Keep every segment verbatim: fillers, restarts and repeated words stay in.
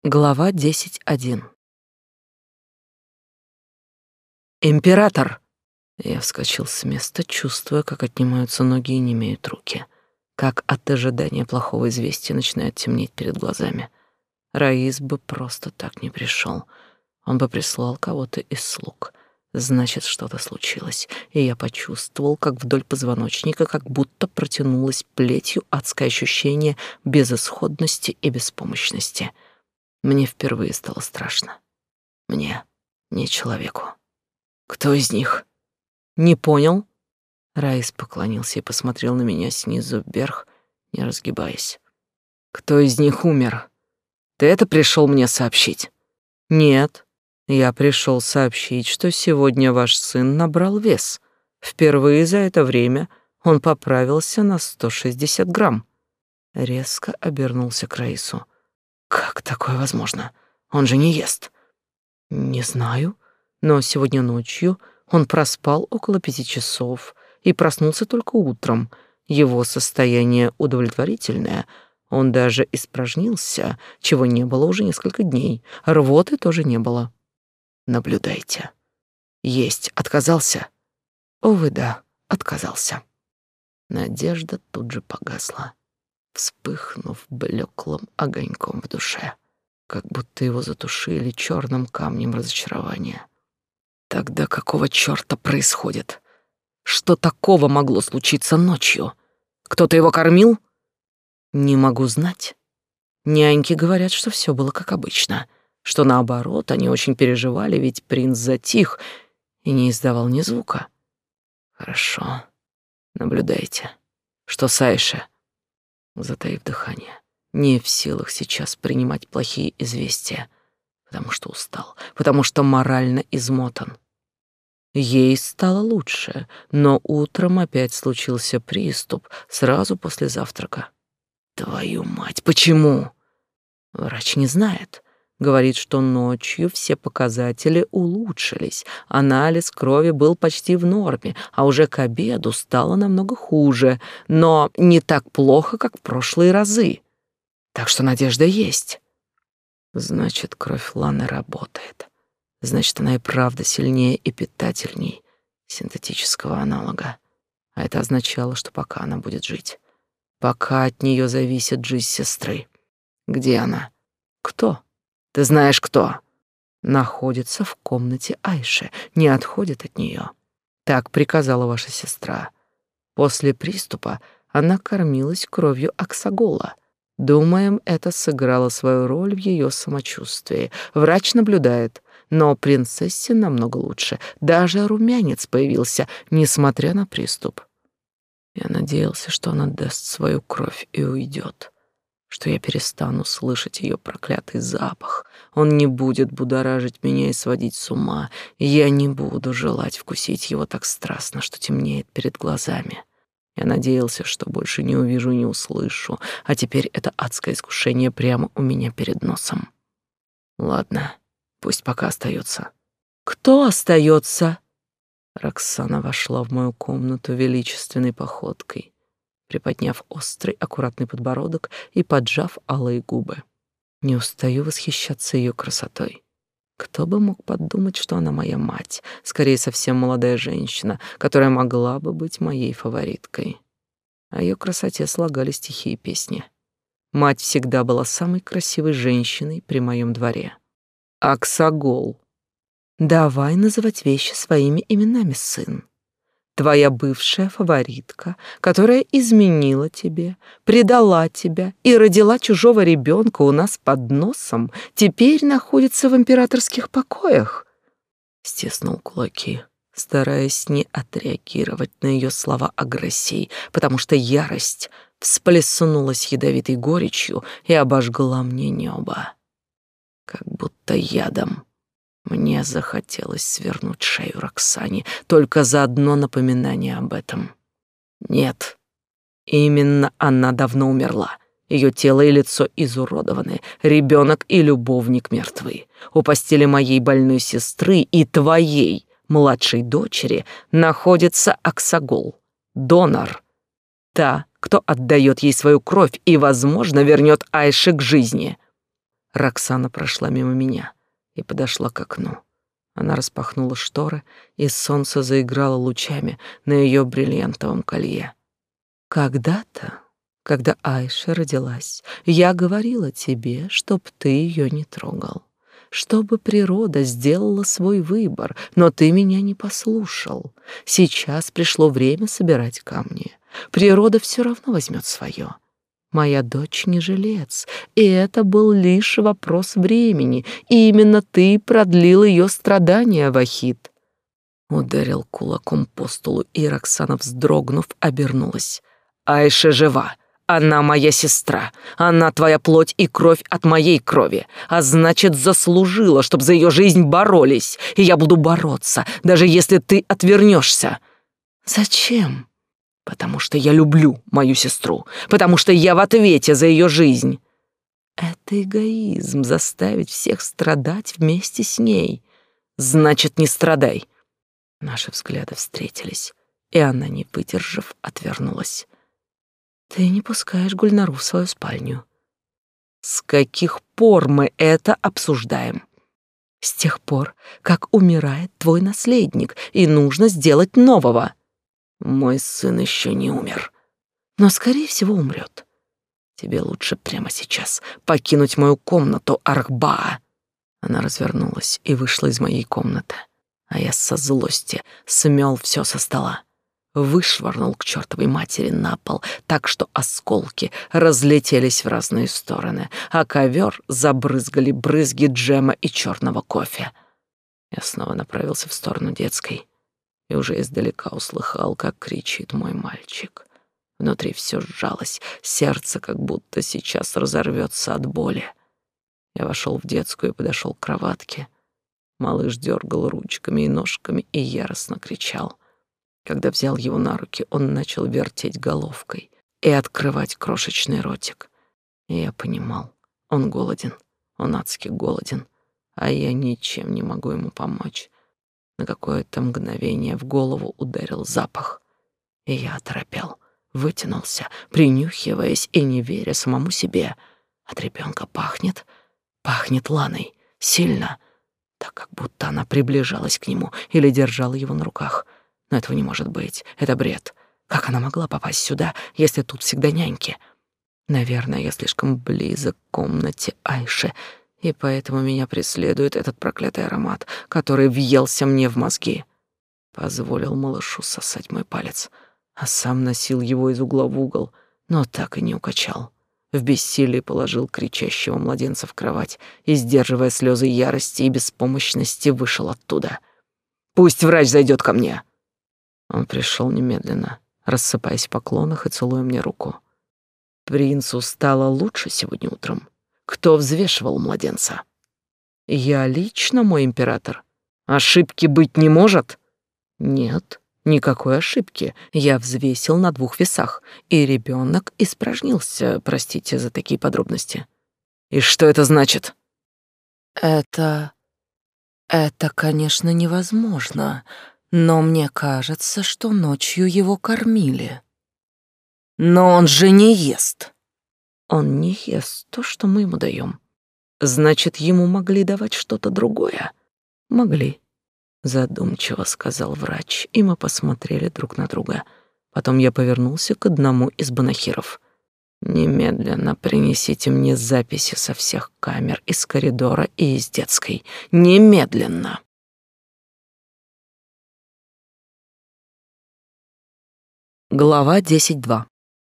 Глава десять один. «Император!» Я вскочил с места, чувствуя, как отнимаются ноги и немеют руки. Как от ожидания плохого известия начинает темнеть перед глазами. Раис бы просто так не пришел. Он бы прислал кого-то из слуг. Значит, что-то случилось. И я почувствовал, как вдоль позвоночника как будто протянулось плетью адское ощущение безысходности и беспомощности. Мне впервые стало страшно. Мне, не человеку. Кто из них? Не понял? Раис поклонился и посмотрел на меня снизу вверх, не разгибаясь. Кто из них умер? Ты это пришел мне сообщить? Нет, я пришел сообщить, что сегодня ваш сын набрал вес. Впервые за это время он поправился на сто шестьдесят грамм. Резко обернулся к Раису. Как такое возможно? Он же не ест. Не знаю, но сегодня ночью он проспал около пяти часов и проснулся только утром. Его состояние удовлетворительное. Он даже испражнился, чего не было уже несколько дней. Рвоты тоже не было. Наблюдайте. Есть отказался? Увы, да, отказался. Надежда тут же погасла, вспыхнув блеклым огоньком в душе, как будто его затушили черным камнем разочарования. Тогда какого черта происходит? Что такого могло случиться ночью? Кто-то его кормил? Не могу знать. Няньки говорят, что все было как обычно, что наоборот, они очень переживали, ведь принц затих и не издавал ни звука. Хорошо, наблюдайте. Что с Айше? Затаив дыхание, не в силах сейчас принимать плохие известия, потому что устал, потому что морально измотан. Ей стало лучше, но утром опять случился приступ сразу после завтрака. Твою мать, почему? Врач не знает. Говорит, что ночью все показатели улучшились. Анализ крови был почти в норме, а уже к обеду стало намного хуже, но не так плохо, как в прошлые разы. Так что надежда есть. Значит, кровь Ланы работает. Значит, она и правда сильнее и питательней синтетического аналога. А это означало, что пока она будет жить, пока от нее зависит жизнь сестры. Где она? Кто? Ты знаешь, кто? Находится в комнате Айши, не отходит от нее. Так приказала ваша сестра. После приступа она кормилась кровью Аксагола. Думаем, это сыграло свою роль в ее самочувствии. Врач наблюдает, но принцессе намного лучше. Даже румянец появился, несмотря на приступ. Я надеялся, что она даст свою кровь и уйдет, что я перестану слышать ее проклятый запах. Он не будет будоражить меня и сводить с ума. Я не буду желать вкусить его так страстно, что темнеет перед глазами. Я надеялся, что больше не увижу и не услышу, а теперь это адское искушение прямо у меня перед носом. Ладно, пусть пока остается. Кто остается? Роксана вошла в мою комнату величественной походкой, приподняв острый, аккуратный подбородок и поджав алые губы. Не устаю восхищаться ее красотой. Кто бы мог подумать, что она моя мать, скорее совсем молодая женщина, которая могла бы быть моей фавориткой. О ее красоте слагали стихи и песни. Мать всегда была самой красивой женщиной при моем дворе. Аксагол. Давай называть вещи своими именами, сын. Твоя бывшая фаворитка, которая изменила тебе, предала тебя и родила чужого ребенка у нас под носом, теперь находится в императорских покоях. Стиснул кулаки, стараясь не отреагировать на ее слова агрессией, потому что ярость всплеснулась ядовитой горечью и обожгла мне небо, как будто ядом. Мне захотелось свернуть шею Роксане только за одно напоминание об этом. Нет, именно она давно умерла. Ее тело и лицо изуродованы, ребенок и любовник мертвы. У постели моей больной сестры и твоей младшей дочери находится Аксагол, донор. Та, кто отдает ей свою кровь и, возможно, вернет Айше к жизни. Роксана прошла мимо меня и подошла к окну. Она распахнула шторы, и солнце заиграло лучами на ее бриллиантовом колье. Когда-то, когда Айша родилась, я говорила тебе, чтоб ты ее не трогал, чтобы природа сделала свой выбор, но ты меня не послушал. Сейчас пришло время собирать камни. Природа все равно возьмет свое. Моя дочь не жилец, и это был лишь вопрос времени, и именно ты продлил ее страдания, Вахид. Ударил кулаком по столу, и Роксана, вздрогнув, обернулась. Айша жива. Она моя сестра. Она твоя плоть и кровь от моей крови. А значит, заслужила, чтобы за ее жизнь боролись. И я буду бороться, даже если ты отвернешься. Зачем? Потому что я люблю мою сестру. Потому что я в ответе за ее жизнь. Это эгоизм — заставить всех страдать вместе с ней. Значит, не страдай. Наши взгляды встретились, и она, не выдержав, отвернулась. Ты не пускаешь Гульнару в свою спальню. С каких пор мы это обсуждаем? С тех пор, как умирает твой наследник, и нужно сделать нового. Мой сын еще не умер, но, скорее всего, умрет. Тебе лучше прямо сейчас покинуть мою комнату, Архбаа. Она развернулась и вышла из моей комнаты, а я со злости смел все со стола. Вышвырнул к чертовой матери на пол, так что осколки разлетелись в разные стороны, а ковер забрызгали брызги джема и черного кофе. Я снова направился в сторону детской и уже издалека услыхал, как кричит мой мальчик. Внутри все сжалось, сердце как будто сейчас разорвется от боли. Я вошел в детскую и подошел к кроватке. Малыш дергал ручками и ножками и яростно кричал. Когда взял его на руки, он начал вертеть головкой и открывать крошечный ротик. И я понимал, он голоден, он адски голоден, а я ничем не могу ему помочь. На какое-то мгновение в голову ударил запах, и я оторопел, вытянулся, принюхиваясь и не веря самому себе. От ребенка пахнет, пахнет Ланой, сильно, так как будто она приближалась к нему или держала его на руках. Но этого не может быть, это бред. Как она могла попасть сюда, если тут всегда няньки? Наверное, я слишком близок к комнате Айши, и поэтому меня преследует этот проклятый аромат, который въелся мне в мозги. Позволил малышу сосать мой палец, а сам носил его из угла в угол, но так и не укачал. В бессилии положил кричащего младенца в кровать и, сдерживая слезы ярости и беспомощности, вышел оттуда. «Пусть врач зайдет ко мне!» Он пришел немедленно, рассыпаясь в поклонах и целуя мне руку. «Принцу стало лучше сегодня утром. Кто взвешивал младенца?» «Я лично, мой император. Ошибки быть не может?» «Нет, никакой ошибки. Я взвесил на двух весах, и ребенок испражнился, простите за такие подробности». «И что это значит?» «Это... это, конечно, невозможно, но мне кажется, что ночью его кормили». «Но он же не ест». «Он не ест то, что мы ему даем. Значит, ему могли давать что-то другое?» «Могли», — задумчиво сказал врач, и мы посмотрели друг на друга. Потом я повернулся к одному из банахиров. «Немедленно принесите мне записи со всех камер из коридора и из детской. Немедленно!» Глава десять два.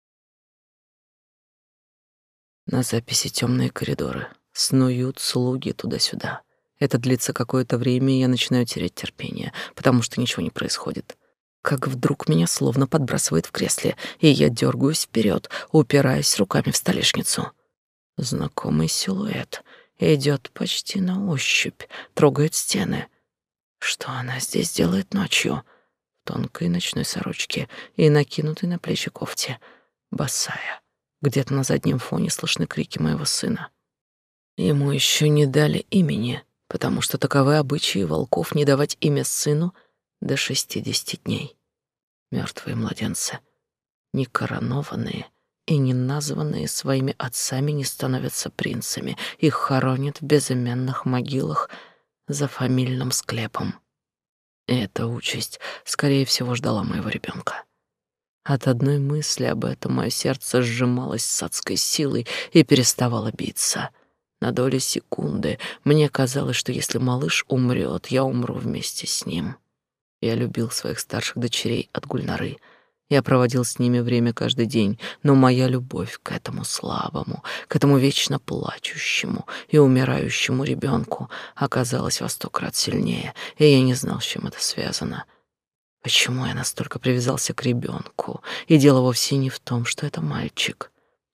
На записи темные коридоры. Снуют слуги туда-сюда. Это длится какое-то время, и я начинаю терять терпение, потому что ничего не происходит. Как вдруг меня словно подбрасывает в кресле, и я дергаюсь вперед, упираясь руками в столешницу. Знакомый силуэт идет почти на ощупь, трогает стены. Что она здесь делает ночью? В тонкой ночной сорочке и накинутой на плечи кофте, босая. Где-то на заднем фоне слышны крики моего сына. Ему еще не дали имени, потому что таковы обычаи волков не давать имя сыну до шестидесяти дней. Мертвые младенцы, не коронованные, и неназванные своими отцами не становятся принцами. Их хоронят в безымянных могилах за фамильным склепом. И эта участь, скорее всего, ждала моего ребенка. От одной мысли об этом мое сердце сжималось с адской силой и переставало биться. На долю секунды мне казалось, что если малыш умрет, я умру вместе с ним. Я любил своих старших дочерей от Гульнары. Я проводил с ними время каждый день, но моя любовь к этому слабому, к этому вечно плачущему и умирающему ребенку оказалась во сто крат сильнее, и я не знал, с чем это связано. Почему я настолько привязался к ребенку? И дело вовсе не в том, что это мальчик.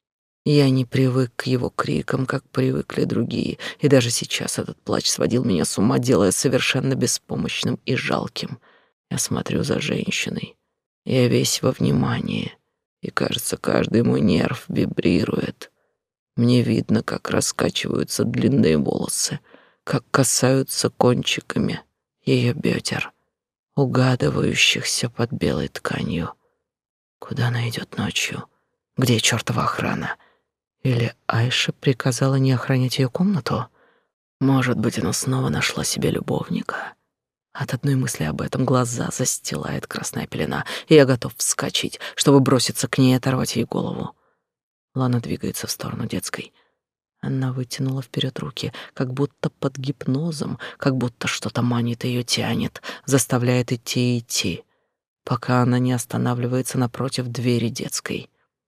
Я не привык к его крикам, как привыкли другие, и даже сейчас этот плач сводил меня с ума, делая совершенно беспомощным и жалким. Я смотрю за женщиной. Я весь во внимании, и, кажется, каждый мой нерв вибрирует. Мне видно, как раскачиваются длинные волосы, как касаются кончиками ее бедер, угадывающихся под белой тканью. Куда она идет ночью? Где чертова охрана? Или Айша приказала не охранять ее комнату? Может быть, она снова нашла себе любовника? От одной мысли об этом глаза застилает красная пелена, и я готов вскочить, чтобы броситься к ней и оторвать ей голову. Лана двигается в сторону детской. Она вытянула вперед руки, как будто под гипнозом, как будто что-то манит ее, тянет, заставляет идти и идти, пока она не останавливается напротив двери детской.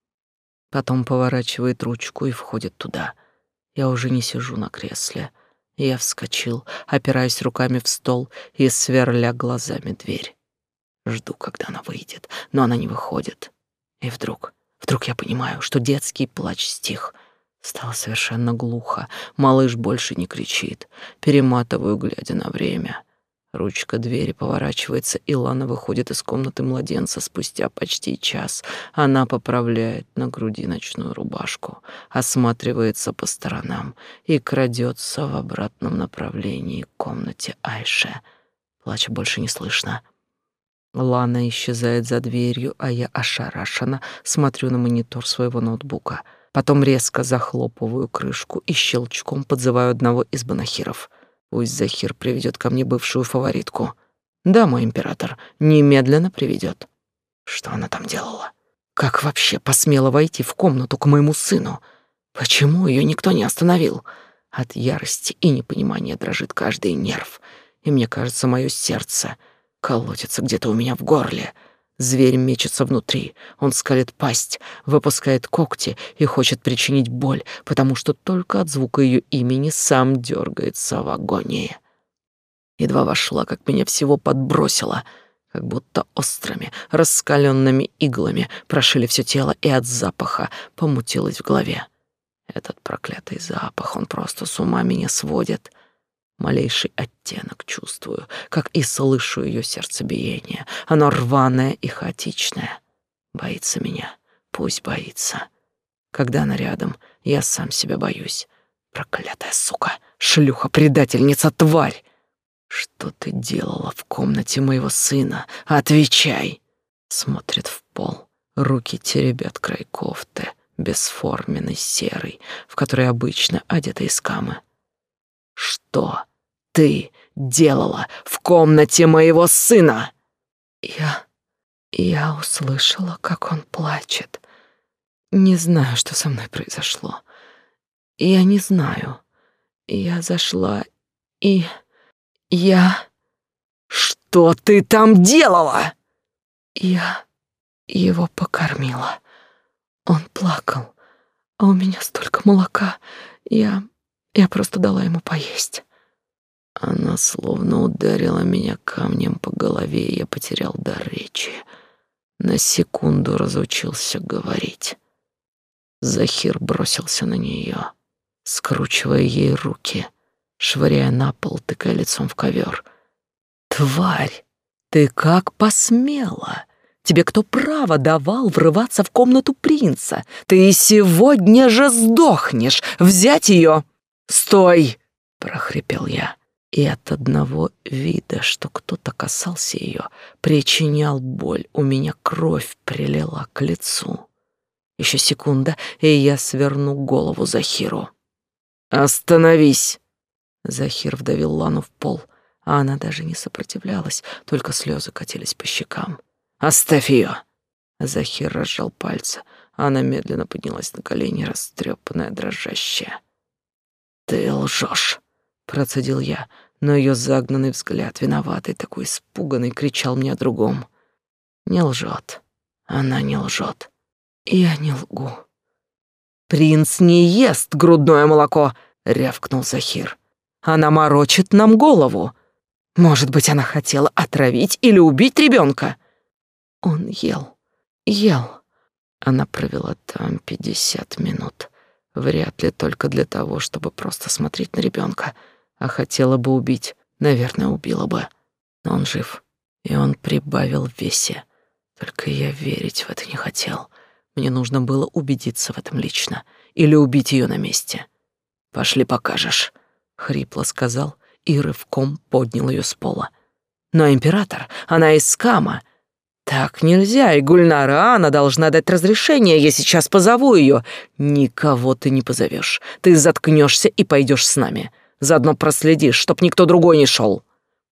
Потом поворачивает ручку и входит туда. Я уже не сижу на кресле. Я вскочил, опираясь руками в стол и сверля глазами дверь. Жду, когда она выйдет, но она не выходит. И вдруг, вдруг я понимаю, что детский плач стих. Стало совершенно глухо, малыш больше не кричит. Перематываю, глядя на время. Ручка двери поворачивается, и Лана выходит из комнаты младенца спустя почти час. Она поправляет на груди ночную рубашку, осматривается по сторонам и крадется в обратном направлении к комнате Айше. Плача больше не слышно. Лана исчезает за дверью, а я ошарашенно смотрю на монитор своего ноутбука. Потом резко захлопываю крышку и щелчком подзываю одного из банахиров. Пусть Захир приведет ко мне бывшую фаворитку. Да, мой император, немедленно приведет. Что она там делала? Как вообще посмела войти в комнату к моему сыну? Почему ее никто не остановил? От ярости и непонимания дрожит каждый нерв, и мне кажется, мое сердце колотится где-то у меня в горле. Зверь мечется внутри, он скалит пасть, выпускает когти и хочет причинить боль, потому что только от звука ее имени сам дергается в агонии. Едва вошла, как меня всего подбросило, как будто острыми, раскаленными иглами прошили все тело, и от запаха помутилось в голове. Этот проклятый запах, он просто с ума меня сводит. Малейший оттенок чувствую, как и слышу ее сердцебиение. Оно рваное и хаотичное. Боится меня, пусть боится. Когда она рядом, я сам себя боюсь. Проклятая сука, шлюха, предательница, тварь! Что ты делала в комнате моего сына? Отвечай! Смотрит в пол, руки теребят край кофты, бесформенной серой, в которой обычно одеты искамы. Что ты делала в комнате моего сына? Я... я услышала, как он плачет. Не знаю, что со мной произошло. Я не знаю. Я зашла и... я... Что ты там делала? Я его покормила. Он плакал, а у меня столько молока. Я... я просто дала ему поесть. Она словно ударила меня камнем по голове, и я потерял дар речи. На секунду разучился говорить. Захир бросился на нее, скручивая ей руки, швыряя на пол, тыкая лицом в ковер. «Тварь, ты как посмела? Тебе кто право давал врываться в комнату принца? Ты сегодня же сдохнешь! Взять ее!» «Стой!» — прохрипел я. И от одного вида, что кто-то касался ее, причинял боль, у меня кровь прилила к лицу. Еще секунда, и я сверну голову Захиру. «Остановись!» Захир вдавил Лану в пол, а она даже не сопротивлялась, только слезы катились по щекам. «Оставь ее!» Захир разжал пальцы, а она медленно поднялась на колени, растрепанная, дрожащая. «Ты лжешь!» — процедил я, но ее загнанный взгляд, виноватый, такой испуганный, кричал мне о другом. «Не лжет. Она не лжет. Я не лгу». «Принц не ест грудное молоко!» — рявкнул Захир. «Она морочит нам голову. Может быть, она хотела отравить или убить ребенка?» Он ел, ел. Она провела там пятьдесят минут. Вряд ли только для того, чтобы просто смотреть на ребенка, а хотела бы убить, наверное, убила бы. Но он жив, и он прибавил в весе. Только я верить в это не хотел. Мне нужно было убедиться в этом лично или убить ее на месте. «Пошли покажешь», — хрипло сказал и рывком поднял ее с пола. «Но император, она из Скама. Так нельзя, и Гульнара, она должна дать разрешение, я сейчас позову ее». «Никого ты не позовешь. Ты заткнешься и пойдешь с нами. Заодно проследишь, чтоб никто другой не шел».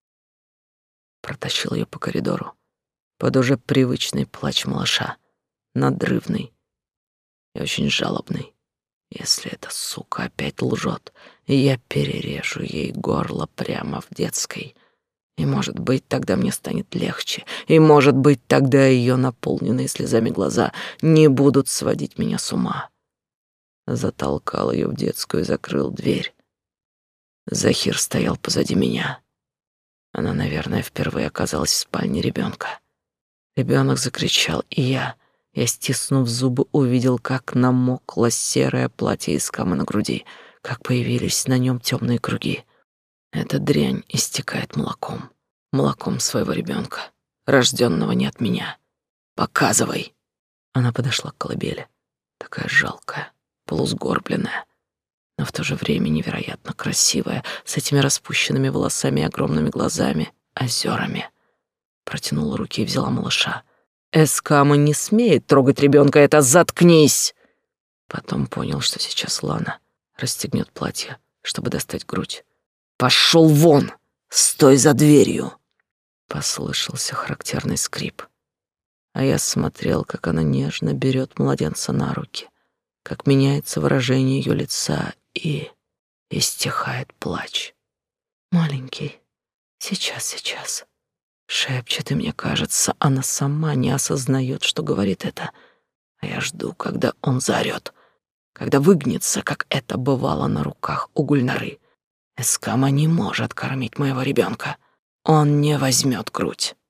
Протащил ее по коридору под уже привычный плач малыша, надрывный и очень жалобный. Если эта сука опять лжет, я перережу ей горло прямо в детской. И, может быть, тогда мне станет легче. И, может быть, тогда ее наполненные слезами глаза не будут сводить меня с ума. Затолкал ее в детскую и закрыл дверь. Захир стоял позади меня. Она, наверное, впервые оказалась в спальне ребенка. Ребенок закричал, и я, я, стиснув зубы, увидел, как намокло серое платье из Скама на груди, как появились на нем темные круги. Эта дрянь истекает молоком, молоком своего ребенка, рожденного не от меня. Показывай. Она подошла к колыбели, такая жалкая, полусгорбленная, но в то же время невероятно красивая, с этими распущенными волосами и огромными глазами, озерами. Протянула руки и взяла малыша. Эскама не смеет трогать ребенка, это заткнись. Потом понял, что сейчас Лана расстегнет платье, чтобы достать грудь. «Пошел вон! Стой за дверью!» Послышался характерный скрип. А я смотрел, как она нежно берет младенца на руки, как меняется выражение ее лица и... и стихает плач. «Маленький, сейчас, сейчас», — шепчет, и мне кажется, она сама не осознает, что говорит это. А я жду, когда он заорет, когда выгнется, как это бывало на руках у Гульнары. Эскама не может кормить моего ребенка. Он не возьмет грудь.